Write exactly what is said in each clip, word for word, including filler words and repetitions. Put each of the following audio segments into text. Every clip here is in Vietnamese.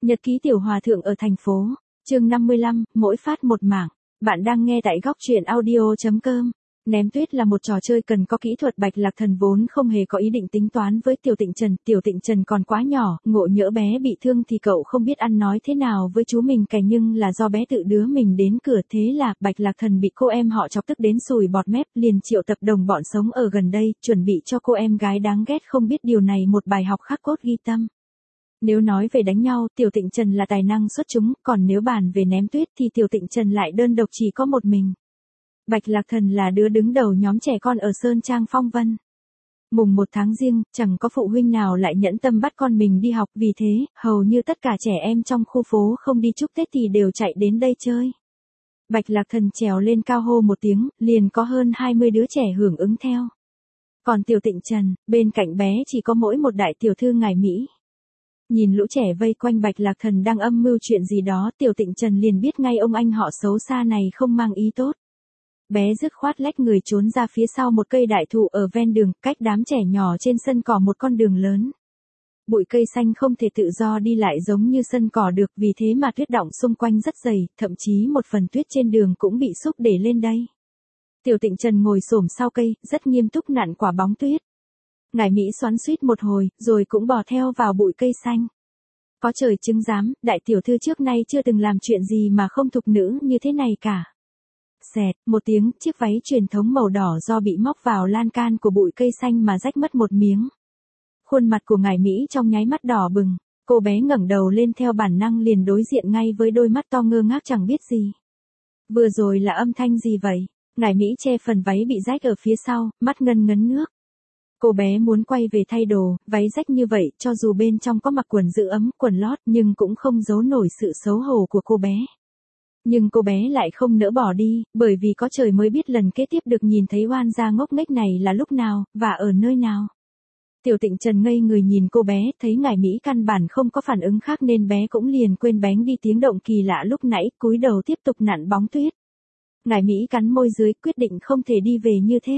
Nhật ký tiểu hòa thượng ở thành phố, chương năm mươi lăm, mỗi phát một mảng. Bạn đang nghe tại góc truyện audio.com. Ném tuyết là một trò chơi cần có kỹ thuật. Bạch Lạc Thần vốn không hề có ý định tính toán với Tiểu Tịnh Trần. Tiểu Tịnh Trần còn quá nhỏ, ngộ nhỡ bé bị thương thì cậu không biết ăn nói thế nào với chú mình cả, nhưng là do bé tự đứa mình đến cửa, thế là Bạch Lạc Thần bị cô em họ chọc tức đến sùi bọt mép, liền triệu tập đồng bọn sống ở gần đây, chuẩn bị cho cô em gái đáng ghét không biết điều này một bài học khắc cốt ghi tâm. Nếu nói về đánh nhau, Tiểu Tịnh Trần là tài năng xuất chúng, còn nếu bàn về ném tuyết thì Tiểu Tịnh Trần lại đơn độc chỉ có một mình. Bạch Lạc Thần là đứa đứng đầu nhóm trẻ con ở Sơn Trang Phong Vân. Mùng một tháng Giêng, chẳng có phụ huynh nào lại nhẫn tâm bắt con mình đi học, vì thế, hầu như tất cả trẻ em trong khu phố không đi chúc Tết thì đều chạy đến đây chơi. Bạch Lạc Thần trèo lên cao hô một tiếng, liền có hơn hai mươi đứa trẻ hưởng ứng theo. Còn Tiểu Tịnh Trần, bên cạnh bé chỉ có mỗi một đại tiểu thư Ngải Mỹ. Nhìn lũ trẻ vây quanh Bạch Lạc Thần đang âm mưu chuyện gì đó, Tiểu Tịnh Trần liền biết ngay ông anh họ xấu xa này không mang ý tốt. Bé dứt khoát lách người trốn ra phía sau một cây đại thụ ở ven đường, cách đám trẻ nhỏ trên sân cỏ một con đường lớn. Bụi cây xanh không thể tự do đi lại giống như sân cỏ được, vì thế mà tuyết đọng xung quanh rất dày, thậm chí một phần tuyết trên đường cũng bị xúc để lên đây. Tiểu Tịnh Trần ngồi xổm sau cây, rất nghiêm túc nặn quả bóng tuyết. Ngải Mỹ xoắn xuýt một hồi, rồi cũng bò theo vào bụi cây xanh. Có trời chứng giám, đại tiểu thư trước nay chưa từng làm chuyện gì mà không thục nữ như thế này cả. Xẹt, một tiếng, chiếc váy truyền thống màu đỏ do bị móc vào lan can của bụi cây xanh mà rách mất một miếng. Khuôn mặt của Ngải Mỹ trong nháy mắt đỏ bừng, cô bé ngẩng đầu lên theo bản năng liền đối diện ngay với đôi mắt to ngơ ngác chẳng biết gì. Vừa rồi là âm thanh gì vậy? Ngải Mỹ che phần váy bị rách ở phía sau, mắt ngân ngấn nước. Cô bé muốn quay về thay đồ, váy rách như vậy, cho dù bên trong có mặc quần giữ ấm, quần lót, nhưng cũng không giấu nổi sự xấu hổ của cô bé. Nhưng cô bé lại không nỡ bỏ đi, bởi vì có trời mới biết lần kế tiếp được nhìn thấy oan gia ngốc nghếch này là lúc nào, và ở nơi nào. Tiểu Tịnh Trần ngây người nhìn cô bé, thấy Ngải Mỹ căn bản không có phản ứng khác nên bé cũng liền quên bén đi tiếng động kỳ lạ lúc nãy, cúi đầu tiếp tục nặn bóng tuyết. Ngải Mỹ cắn môi dưới, quyết định không thể đi về như thế.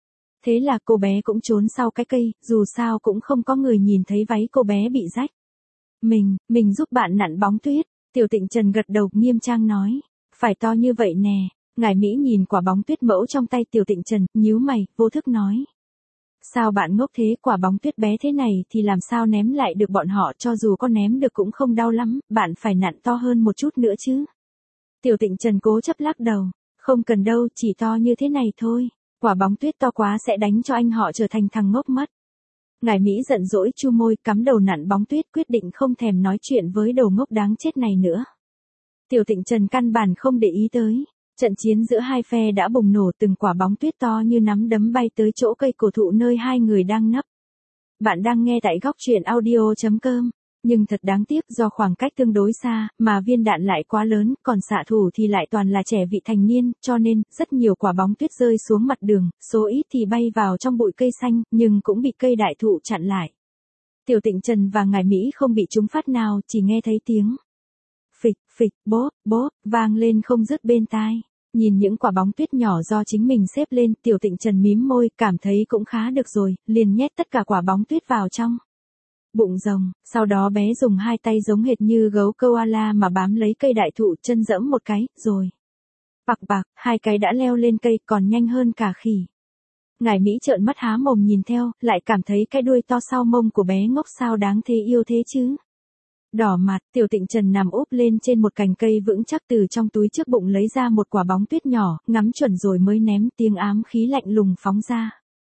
Thế là cô bé cũng trốn sau cái cây, dù sao cũng không có người nhìn thấy váy cô bé bị rách. Mình, mình giúp bạn nặn bóng tuyết. Tiểu Tịnh Trần gật đầu nghiêm trang nói. Phải to như vậy nè. Ngải Mỹ nhìn quả bóng tuyết mẫu trong tay Tiểu Tịnh Trần, nhíu mày, vô thức nói. Sao bạn ngốc thế, quả bóng tuyết bé thế này thì làm sao ném lại được bọn họ, cho dù có ném được cũng không đau lắm, bạn phải nặn to hơn một chút nữa chứ. Tiểu Tịnh Trần cố chấp lắc đầu. Không cần đâu, chỉ to như thế này thôi. Quả bóng tuyết to quá sẽ đánh cho anh họ trở thành thằng ngốc mất. Ngải Mỹ giận dỗi chu môi, cắm đầu nặn bóng tuyết, quyết định không thèm nói chuyện với đầu ngốc đáng chết này nữa. Tiểu Tịnh Trần căn bản không để ý tới. Trận chiến giữa hai phe đã bùng nổ, từng quả bóng tuyết to như nắm đấm bay tới chỗ cây cổ thụ nơi hai người đang nấp. Bạn đang nghe tại góc truyện audio.com. Nhưng thật đáng tiếc, do khoảng cách tương đối xa, mà viên đạn lại quá lớn, còn xạ thủ thì lại toàn là trẻ vị thành niên, cho nên, rất nhiều quả bóng tuyết rơi xuống mặt đường, số ít thì bay vào trong bụi cây xanh, nhưng cũng bị cây đại thụ chặn lại. Tiểu Tịnh Trần và Ngải Mỹ không bị trúng phát nào, chỉ nghe thấy tiếng phịch, phịch, bốp, bốp, vang lên không dứt bên tai. Nhìn những quả bóng tuyết nhỏ do chính mình xếp lên, Tiểu Tịnh Trần mím môi, cảm thấy cũng khá được rồi, liền nhét tất cả quả bóng tuyết vào trong bụng rồng, sau đó bé dùng hai tay giống hệt như gấu koala mà bám lấy cây đại thụ, chân giẫm một cái, rồi. Bạc bạc, hai cái đã leo lên cây, còn nhanh hơn cả khỉ. Ngải Mỹ trợn mắt há mồm nhìn theo, lại cảm thấy cái đuôi to sau mông của bé ngốc sao đáng thế yêu thế chứ. Đỏ mặt, Tiểu Tịnh Trần nằm úp lên trên một cành cây vững chắc, từ trong túi trước bụng lấy ra một quả bóng tuyết nhỏ, ngắm chuẩn rồi mới ném, tiếng ám khí lạnh lùng phóng ra.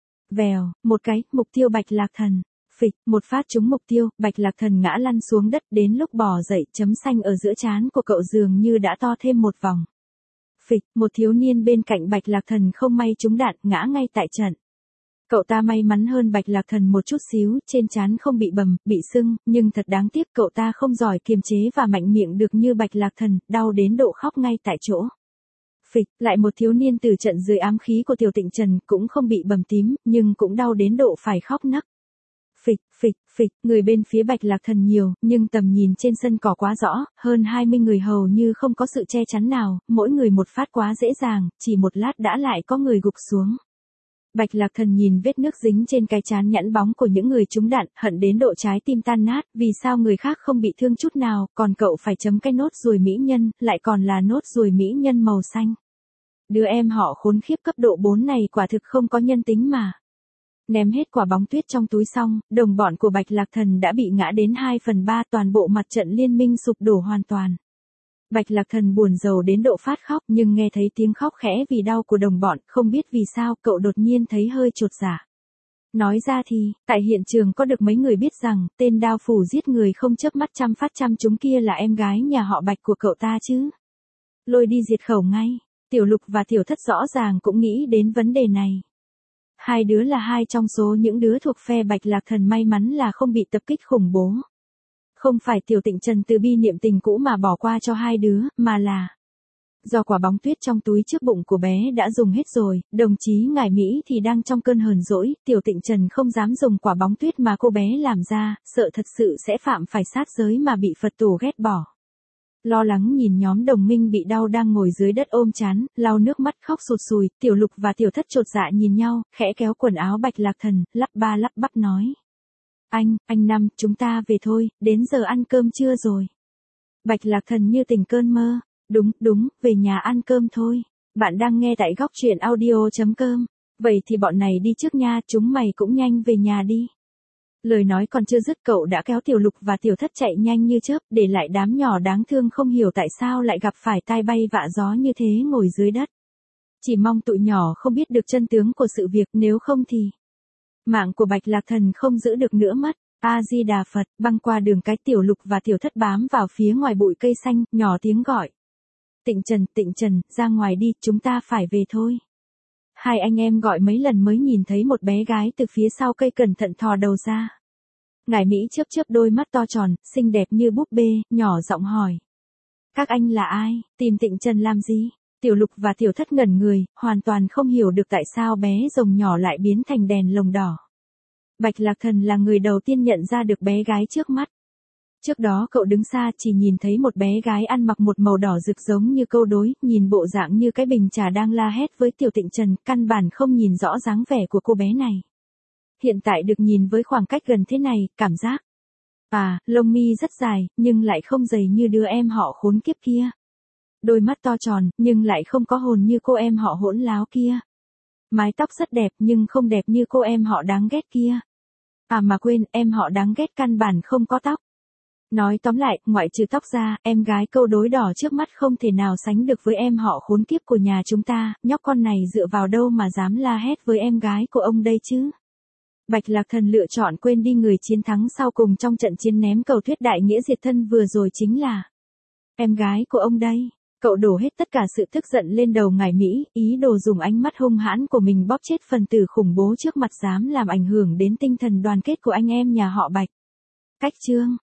Vèo, một cái, mục tiêu Bạch Lạc Thần. Phịch, một phát trúng mục tiêu, Bạch Lạc Thần ngã lăn xuống đất, đến lúc bò dậy, chấm xanh ở giữa trán của cậu dường như đã to thêm một vòng. Phịch, một thiếu niên bên cạnh Bạch Lạc Thần không may trúng đạn, ngã ngay tại trận. Cậu ta may mắn hơn Bạch Lạc Thần một chút xíu, trên trán không bị bầm, bị sưng, nhưng thật đáng tiếc cậu ta không giỏi kiềm chế và mạnh miệng được như Bạch Lạc Thần, đau đến độ khóc ngay tại chỗ. Phịch, lại một thiếu niên từ trận dưới ám khí của Tiểu Tịnh Trần, cũng không bị bầm tím, nhưng cũng đau đến độ phải khóc nấc. Phịch, phịch, phịch, người bên phía Bạch Lạc Thần nhiều, nhưng tầm nhìn trên sân cỏ quá rõ, hơn hai mươi người hầu như không có sự che chắn nào, mỗi người một phát quá dễ dàng, chỉ một lát đã lại có người gục xuống. Bạch Lạc Thần nhìn vết nước dính trên cái trán nhẵn bóng của những người trúng đạn, hận đến độ trái tim tan nát, vì sao người khác không bị thương chút nào, còn cậu phải chấm cái nốt ruồi mỹ nhân, lại còn là nốt ruồi mỹ nhân màu xanh. Đứa em họ khốn khiếp cấp độ bốn này quả thực không có nhân tính mà. Ném hết quả bóng tuyết trong túi xong, đồng bọn của Bạch Lạc Thần đã bị ngã đến hai phần ba, toàn bộ mặt trận liên minh sụp đổ hoàn toàn. Bạch Lạc Thần buồn rầu đến độ phát khóc, nhưng nghe thấy tiếng khóc khẽ vì đau của đồng bọn, không biết vì sao cậu đột nhiên thấy hơi chột dạ. Nói ra thì, tại hiện trường có được mấy người biết rằng, tên đao phủ giết người không chớp mắt chăm phát chăm chúng kia là em gái nhà họ Bạch của cậu ta chứ. Lôi đi diệt khẩu ngay. Tiểu Lục và Tiểu Thất rõ ràng cũng nghĩ đến vấn đề này. Hai đứa là hai trong số những đứa thuộc phe Bạch Lạc Thần may mắn là không bị tập kích khủng bố. Không phải Tiểu Tịnh Trần từ bi niệm tình cũ mà bỏ qua cho hai đứa, mà là do quả bóng tuyết trong túi trước bụng của bé đã dùng hết rồi, đồng chí Ngải Mỹ thì đang trong cơn hờn dỗi, Tiểu Tịnh Trần không dám dùng quả bóng tuyết mà cô bé làm ra, sợ thật sự sẽ phạm phải sát giới mà bị Phật tổ ghét bỏ. Lo lắng nhìn nhóm đồng minh bị đau đang ngồi dưới đất ôm chán, lau nước mắt khóc sụt sùi, Tiểu Lục và Tiểu Thất chột dạ nhìn nhau, khẽ kéo quần áo Bạch Lạc Thần, lắp ba lắp bắp nói. Anh, anh Năm, chúng ta về thôi, đến giờ ăn cơm trưa rồi. Bạch Lạc Thần như tỉnh cơn mơ. Đúng, đúng, về nhà ăn cơm thôi. Bạn đang nghe tại góc truyện audio chấm com. Vậy thì bọn này đi trước nha, chúng mày cũng nhanh về nhà đi. Lời nói còn chưa dứt cậu đã kéo Tiểu Lục và Tiểu Thất chạy nhanh như chớp, để lại đám nhỏ đáng thương không hiểu tại sao lại gặp phải tai bay vạ gió như thế ngồi dưới đất. Chỉ mong tụi nhỏ không biết được chân tướng của sự việc, nếu không thì mạng của Bạch Lạc Thần không giữ được nữa mất. A-di-đà Phật, băng qua đường cái, Tiểu Lục và Tiểu Thất bám vào phía ngoài bụi cây xanh, nhỏ tiếng gọi. Tịnh Trần, Tịnh Trần, ra ngoài đi, chúng ta phải về thôi. Hai anh em gọi mấy lần mới nhìn thấy một bé gái từ phía sau cây cẩn thận thò đầu ra. Ngải Mỹ chớp chớp đôi mắt to tròn, xinh đẹp như búp bê, nhỏ giọng hỏi. Các anh là ai, tìm Tịnh Trần làm gì? Tiểu Lục và Tiểu Thất ngẩn người, hoàn toàn không hiểu được tại sao bé rồng nhỏ lại biến thành đèn lồng đỏ. Bạch Lạc Thần là người đầu tiên nhận ra được bé gái trước mắt. Trước đó cậu đứng xa chỉ nhìn thấy một bé gái ăn mặc một màu đỏ rực giống như câu đối, nhìn bộ dạng như cái bình trà đang la hét với Tiểu Tịnh Trần, căn bản không nhìn rõ dáng vẻ của cô bé này. Hiện tại được nhìn với khoảng cách gần thế này, cảm giác. À, lông mi rất dài, nhưng lại không dày như đứa em họ khốn kiếp kia. Đôi mắt to tròn, nhưng lại không có hồn như cô em họ hỗn láo kia. Mái tóc rất đẹp nhưng không đẹp như cô em họ đáng ghét kia. À mà quên, em họ đáng ghét căn bản không có tóc. Nói tóm lại, ngoại trừ tóc ra, em gái câu đối đỏ trước mắt không thể nào sánh được với em họ khốn kiếp của nhà chúng ta, nhóc con này dựa vào đâu mà dám la hét với em gái của ông đây chứ. Bạch Lạc Thần lựa chọn quên đi người chiến thắng sau cùng trong trận chiến ném cầu thuyết đại nghĩa diệt thân vừa rồi chính là em gái của ông đây. Cậu đổ hết tất cả sự tức giận lên đầu Ngải Mỹ, ý đồ dùng ánh mắt hung hãn của mình bóp chết phần tử khủng bố trước mặt dám làm ảnh hưởng đến tinh thần đoàn kết của anh em nhà họ Bạch. Cách chương